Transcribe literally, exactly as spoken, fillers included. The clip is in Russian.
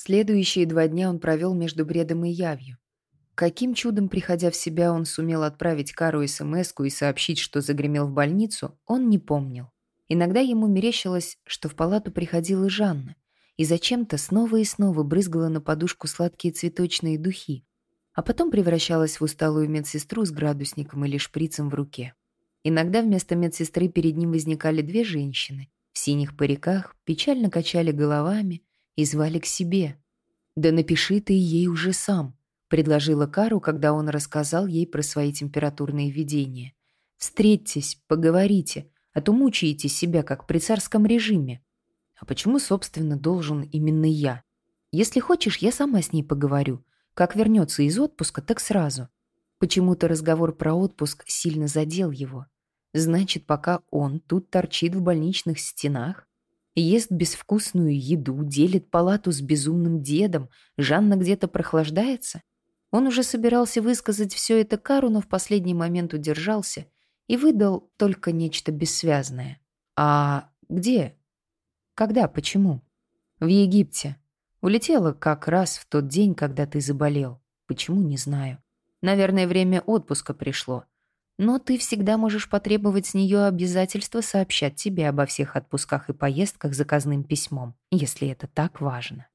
Следующие два дня он провел между бредом и явью. Каким чудом, приходя в себя, он сумел отправить Кару смс-ку и сообщить, что загремел в больницу, он не помнил. Иногда ему мерещилось, что в палату приходила Жанна и зачем-то снова и снова брызгала на подушку сладкие цветочные духи, а потом превращалась в усталую медсестру с градусником или шприцем в руке. Иногда вместо медсестры перед ним возникали две женщины в синих париках, печально качали головами и звали к себе. «Да напиши ты ей уже сам», — предложила Кару, когда он рассказал ей про свои температурные видения. «Встретьтесь, поговорите, а то мучаете себя, как при царском режиме». «А почему, собственно, должен именно я? Если хочешь, я сама с ней поговорю. Как вернется из отпуска, так сразу». Почему-то разговор про отпуск сильно задел его. Значит, пока он тут торчит в больничных стенах, ест безвкусную еду, делит палату с безумным дедом, Жанна где-то прохлаждается? Он уже собирался высказать все это Кару, но в последний момент удержался и выдал только нечто бессвязное. «А где? Когда? Почему?» «В Египте. Улетела как раз в тот день, когда ты заболел. Почему, не знаю. Наверное, время отпуска пришло. Но ты всегда можешь потребовать с нее обязательства сообщать тебе обо всех отпусках и поездках заказным письмом, если это так важно».